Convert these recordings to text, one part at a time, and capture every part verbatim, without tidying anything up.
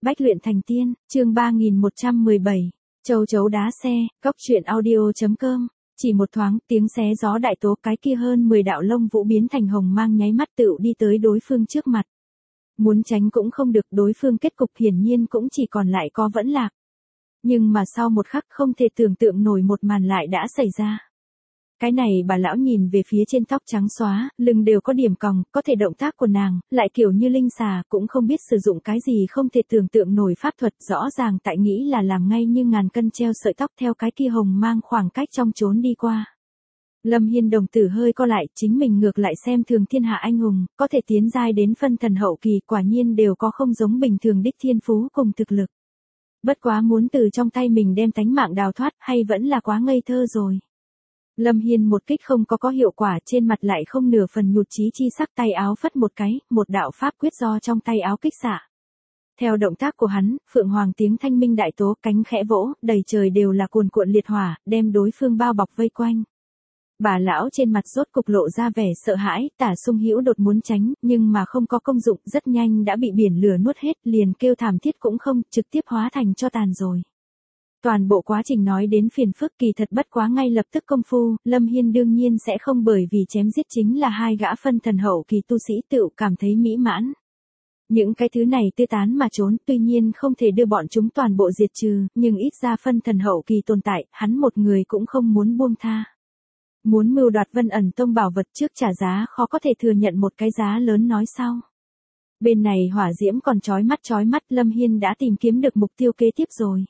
Bách luyện thành tiên, chương ba nghìn một trăm mười bảy, châu chấu đá xe, góc truyện audio.com, chỉ một thoáng, tiếng xé gió đại tố cái kia hơn mười đạo lông vũ biến thành hồng mang nháy mắt tựu đi tới đối phương trước mặt. Muốn tránh cũng không được, đối phương kết cục hiển nhiên cũng chỉ còn lại có vẫn lạc. Nhưng mà sau một khắc không thể tưởng tượng nổi một màn lại đã xảy ra. Cái này bà lão nhìn về phía trên tóc trắng xóa, lưng đều có điểm còng, có thể động tác của nàng, lại kiểu như linh xà, cũng không biết sử dụng cái gì không thể tưởng tượng nổi pháp thuật, rõ ràng tại nghĩ là làm ngay như ngàn cân treo sợi tóc theo cái kia hồng mang khoảng cách trong trốn đi qua. Lâm Hiên đồng tử hơi co lại, chính mình ngược lại xem thường thiên hạ anh hùng, có thể tiến giai đến phân thần hậu kỳ quả nhiên đều có không giống bình thường đích thiên phú cùng thực lực. Bất quá muốn từ trong tay mình đem tánh mạng đào thoát hay vẫn là quá ngây thơ rồi. Lâm Hiên một kích không có có hiệu quả, trên mặt lại không nửa phần nhụt chí chi sắc, tay áo phất một cái, một đạo pháp quyết do trong tay áo kích xạ. Theo động tác của hắn, phượng hoàng tiếng thanh minh đại tố, cánh khẽ vỗ, đầy trời đều là cuồn cuộn liệt hỏa, đem đối phương bao bọc vây quanh. Bà lão trên mặt rốt cục lộ ra vẻ sợ hãi, Tả Sung Hữu đột muốn tránh, nhưng mà không có công dụng, rất nhanh đã bị biển lửa nuốt hết, liền kêu thảm thiết cũng không, trực tiếp hóa thành cho tàn rồi. Toàn bộ quá trình nói đến phiền phức, kỳ thật bất quá ngay lập tức công phu, Lâm Hiên đương nhiên sẽ không bởi vì chém giết chính là hai gã phân thần hậu kỳ tu sĩ tựu cảm thấy mỹ mãn. Những cái thứ này tươi tán mà trốn, tuy nhiên không thể đưa bọn chúng toàn bộ diệt trừ, nhưng ít ra phân thần hậu kỳ tồn tại, hắn một người cũng không muốn buông tha. Muốn mưu đoạt Vân Ẩn Tông bảo vật trước trả giá khó có thể thừa nhận một cái giá lớn nói sau. Bên này hỏa diễm còn chói mắt chói mắt, Lâm Hiên đã tìm kiếm được mục tiêu kế tiếp rồi.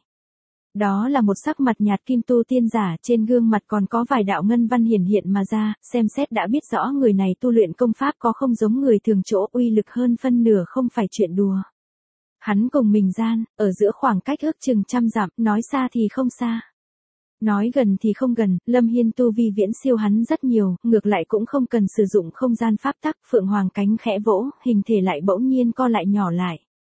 Đó là một sắc mặt nhạt kim tu tiên giả, trên gương mặt còn có vài đạo ngân văn hiển hiện mà ra, xem xét đã biết rõ người này tu luyện công pháp có không giống người thường chỗ, uy lực hơn phân nửa không phải chuyện đùa. Hắn cùng mình gian, ở giữa khoảng cách ước chừng trăm dặm, nói xa thì không xa. Nói gần thì không gần, Lâm Hiên tu vi viễn siêu hắn rất nhiều, ngược lại cũng không cần sử dụng không gian pháp tắc, phượng hoàng cánh khẽ vỗ, hình thể lại bỗng nhiên co lại nhỏ lại.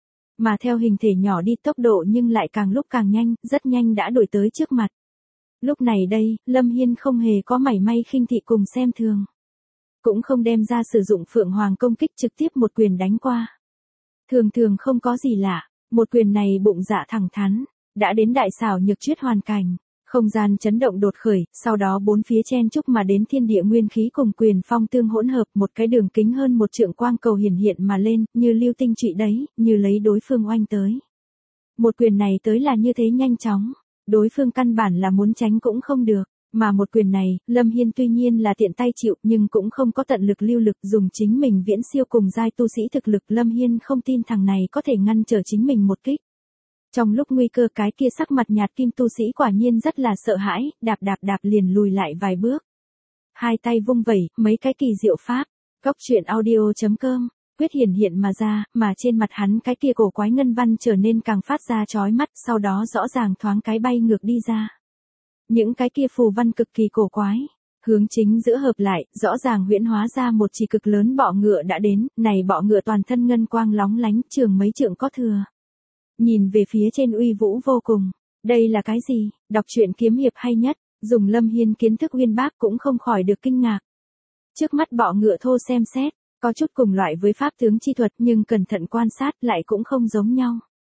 Mà theo hình thể nhỏ đi tốc độ nhưng lại càng lúc càng nhanh, rất nhanh đã đuổi tới trước mặt. Lúc này đây, Lâm Hiên không hề có mảy may khinh thị cùng xem thường. Cũng không đem ra sử dụng phượng hoàng công kích, trực tiếp một quyền đánh qua. Thường thường không có gì lạ, một quyền này bụng dạ thẳng thắn, đã đến đại xảo nhược chuyết hoàn cảnh. Không gian chấn động đột khởi, sau đó bốn phía chen chúc mà đến thiên địa nguyên khí cùng quyền phong tương hỗn hợp, một cái đường kính hơn một trượng quang cầu hiển hiện mà lên, như lưu tinh trụy đấy, như lấy đối phương oanh tới. Một quyền này tới là như thế nhanh chóng, đối phương căn bản là muốn tránh cũng không được, mà một quyền này, Lâm Hiên tuy nhiên là tiện tay chịu, nhưng cũng không có tận lực lưu lực, dùng chính mình viễn siêu cùng giai tu sĩ thực lực, Lâm Hiên không tin thằng này có thể ngăn trở chính mình một kích. Trong lúc nguy cơ cái kia sắc mặt nhạt kim tu sĩ quả nhiên rất là sợ hãi, đạp đạp đạp liền lùi lại vài bước. Hai tay vung vẩy, mấy cái kỳ diệu pháp, góc truyện audio.com, quyết hiển hiện mà ra, mà trên mặt hắn cái kia cổ quái ngân văn trở nên càng phát ra chói mắt, sau đó rõ ràng thoáng cái bay ngược đi ra. Những cái kia phù văn cực kỳ cổ quái, hướng chính giữa hợp lại, rõ ràng huyễn hóa ra một chỉ cực lớn bọ ngựa đã đến, này bọ ngựa toàn thân ngân quang lóng lánh, trường mấy trượng có thừa. Nhìn về phía trên uy vũ vô cùng, đây là cái gì, đọc truyện kiếm hiệp hay nhất, dùng Lâm Hiên kiến thức uyên bác cũng không khỏi được kinh ngạc. Trước mắt bọ ngựa thô xem xét, có chút cùng loại với pháp tướng chi thuật nhưng cẩn thận quan sát lại cũng không giống nhau.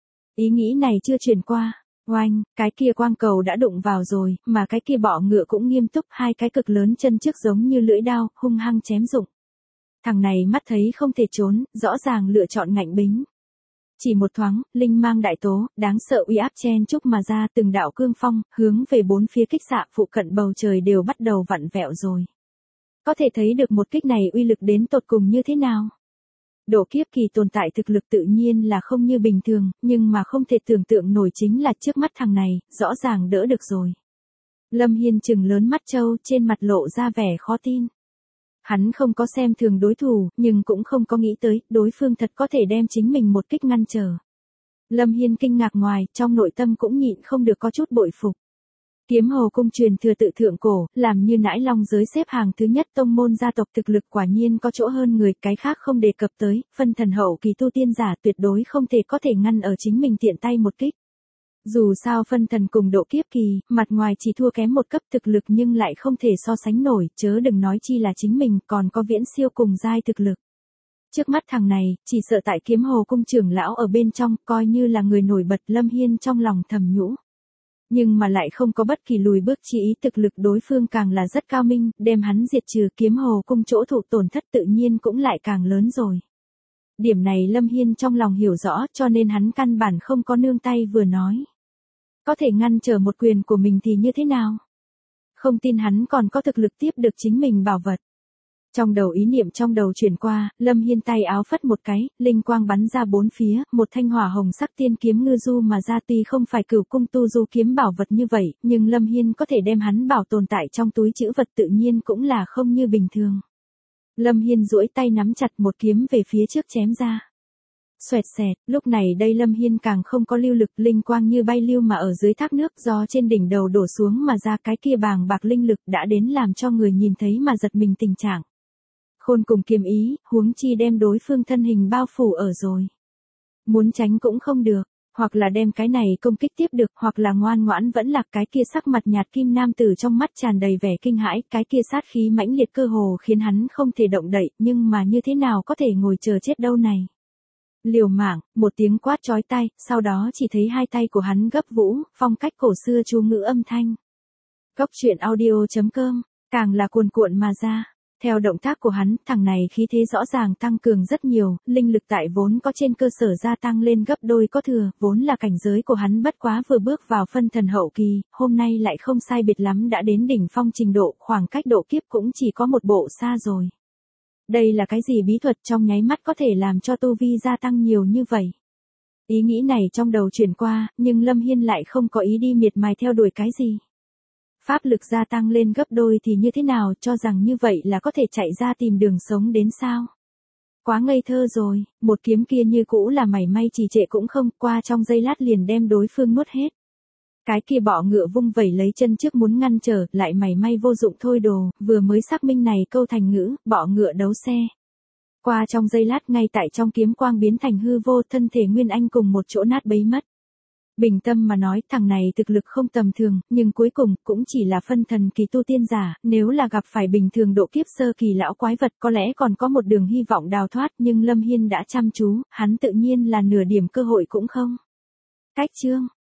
Ý nghĩ này chưa truyền qua, oanh, cái kia quang cầu đã đụng vào rồi, mà cái kia bọ ngựa cũng nghiêm túc, hai cái cực lớn chân trước giống như lưỡi đao, hung hăng chém dụng. Thằng này mắt thấy không thể trốn, rõ ràng lựa chọn ngạnh bính. Chỉ một thoáng, linh mang đại tố, đáng sợ uy áp chen chúc mà ra, từng đạo cương phong, hướng về bốn phía kích xạ, phụ cận bầu trời đều bắt đầu vặn vẹo rồi. Có thể thấy được một kích này uy lực đến tột cùng như thế nào. Độ kiếp kỳ tồn tại thực lực tự nhiên là không như bình thường, nhưng mà không thể tưởng tượng nổi chính là trước mắt thằng này, rõ ràng đỡ được rồi. Lâm Hiên trừng lớn mắt trâu, trên mặt lộ ra vẻ khó tin. Hắn không có xem thường đối thủ, nhưng cũng không có nghĩ tới, đối phương thật có thể đem chính mình một kích ngăn trở. Lâm Hiên kinh ngạc ngoài, trong nội tâm cũng nhịn không được có chút bội phục. Kiếm Hồ cung truyền thừa tự thượng cổ, làm như nãi long giới xếp hàng thứ nhất tông môn gia tộc thực lực quả nhiên có chỗ hơn người, cái khác không đề cập tới, phân thần hậu kỳ tu tiên giả tuyệt đối không thể có thể ngăn ở chính mình tiện tay một kích. Dù sao phân thần cùng độ kiếp kỳ, mặt ngoài chỉ thua kém một cấp thực lực nhưng lại không thể so sánh nổi, chớ đừng nói chi là chính mình còn có viễn siêu cùng giai thực lực. Trước mắt thằng này, chỉ sợ tại Kiếm Hồ cung trưởng lão ở bên trong, coi như là người nổi bật, Lâm Hiên trong lòng thầm nhũ. Nhưng mà lại không có bất kỳ lùi bước chi ý, thực lực đối phương càng là rất cao minh, đem hắn diệt trừ, Kiếm Hồ cung chỗ thụ tổn thất tự nhiên cũng lại càng lớn rồi. Điểm này Lâm Hiên trong lòng hiểu rõ, cho nên hắn căn bản không có nương tay vừa nói. Có thể ngăn trở một quyền của mình thì như thế nào? Không tin hắn còn có thực lực tiếp được chính mình bảo vật. Trong đầu ý niệm trong đầu chuyển qua, Lâm Hiên tay áo phất một cái, linh quang bắn ra bốn phía, một thanh hỏa hồng sắc tiên kiếm ngư du mà ra, tuy không phải Cửu cung tu du kiếm bảo vật như vậy, nhưng Lâm Hiên có thể đem hắn bảo tồn tại trong túi trữ vật tự nhiên cũng là không như bình thường. Lâm Hiên duỗi tay nắm chặt một kiếm về phía trước chém ra. Xoẹt xẹt, lúc này đây Lâm Hiên càng không có lưu lực, linh quang như bay lưu mà ở dưới thác nước do trên đỉnh đầu đổ xuống mà ra, cái kia bàng bạc linh lực đã đến làm cho người nhìn thấy mà giật mình tình trạng. Khôn cùng kiếm ý, huống chi đem đối phương thân hình bao phủ ở rồi. Muốn tránh cũng không được, hoặc là đem cái này công kích tiếp được, hoặc là ngoan ngoãn vẫn lạc. Cái kia sắc mặt nhạt kim nam tử trong mắt tràn đầy vẻ kinh hãi, cái kia sát khí mãnh liệt cơ hồ khiến hắn không thể động đậy, nhưng mà như thế nào có thể ngồi chờ chết đâu này. Liều mạng, một tiếng quát chói tai, sau đó chỉ thấy hai tay của hắn gấp vũ, phong cách cổ xưa chú ngữ âm thanh. Cốc truyện audio chấm com, càng là cuồn cuộn mà ra. Theo động tác của hắn, thằng này khí thế rõ ràng tăng cường rất nhiều, linh lực tại vốn có trên cơ sở gia tăng lên gấp đôi có thừa, vốn là cảnh giới của hắn bất quá vừa bước vào phân thần hậu kỳ, hôm nay lại không sai biệt lắm đã đến đỉnh phong trình độ, khoảng cách độ kiếp cũng chỉ có một bộ xa rồi. Đây là cái gì bí thuật trong nháy mắt có thể làm cho tu vi gia tăng nhiều như vậy? Ý nghĩ này trong đầu chuyển qua, nhưng Lâm Hiên lại không có ý đi miệt mài theo đuổi cái gì. Pháp lực gia tăng lên gấp đôi thì như thế nào, cho rằng như vậy là có thể chạy ra tìm đường sống đến sao? Quá ngây thơ rồi, một kiếm kia như cũ là mảy may trì trệ cũng không, qua trong giây lát liền đem đối phương nuốt hết. Cái kia bọ ngựa vung vẩy lấy chân trước muốn ngăn trở, lại mảy may vô dụng thôi đồ, vừa mới xác minh này câu thành ngữ, bọ ngựa đấu xe. Qua trong giây lát ngay tại trong kiếm quang biến thành hư vô, thân thể Nguyên Anh cùng một chỗ nát bấy mất. Bình tâm mà nói, thằng này thực lực không tầm thường, nhưng cuối cùng cũng chỉ là phân thần kỳ tu tiên giả, nếu là gặp phải bình thường độ kiếp sơ kỳ lão quái vật có lẽ còn có một đường hy vọng đào thoát, nhưng Lâm Hiên đã chăm chú, hắn tự nhiên là nửa điểm cơ hội cũng không. Cách chương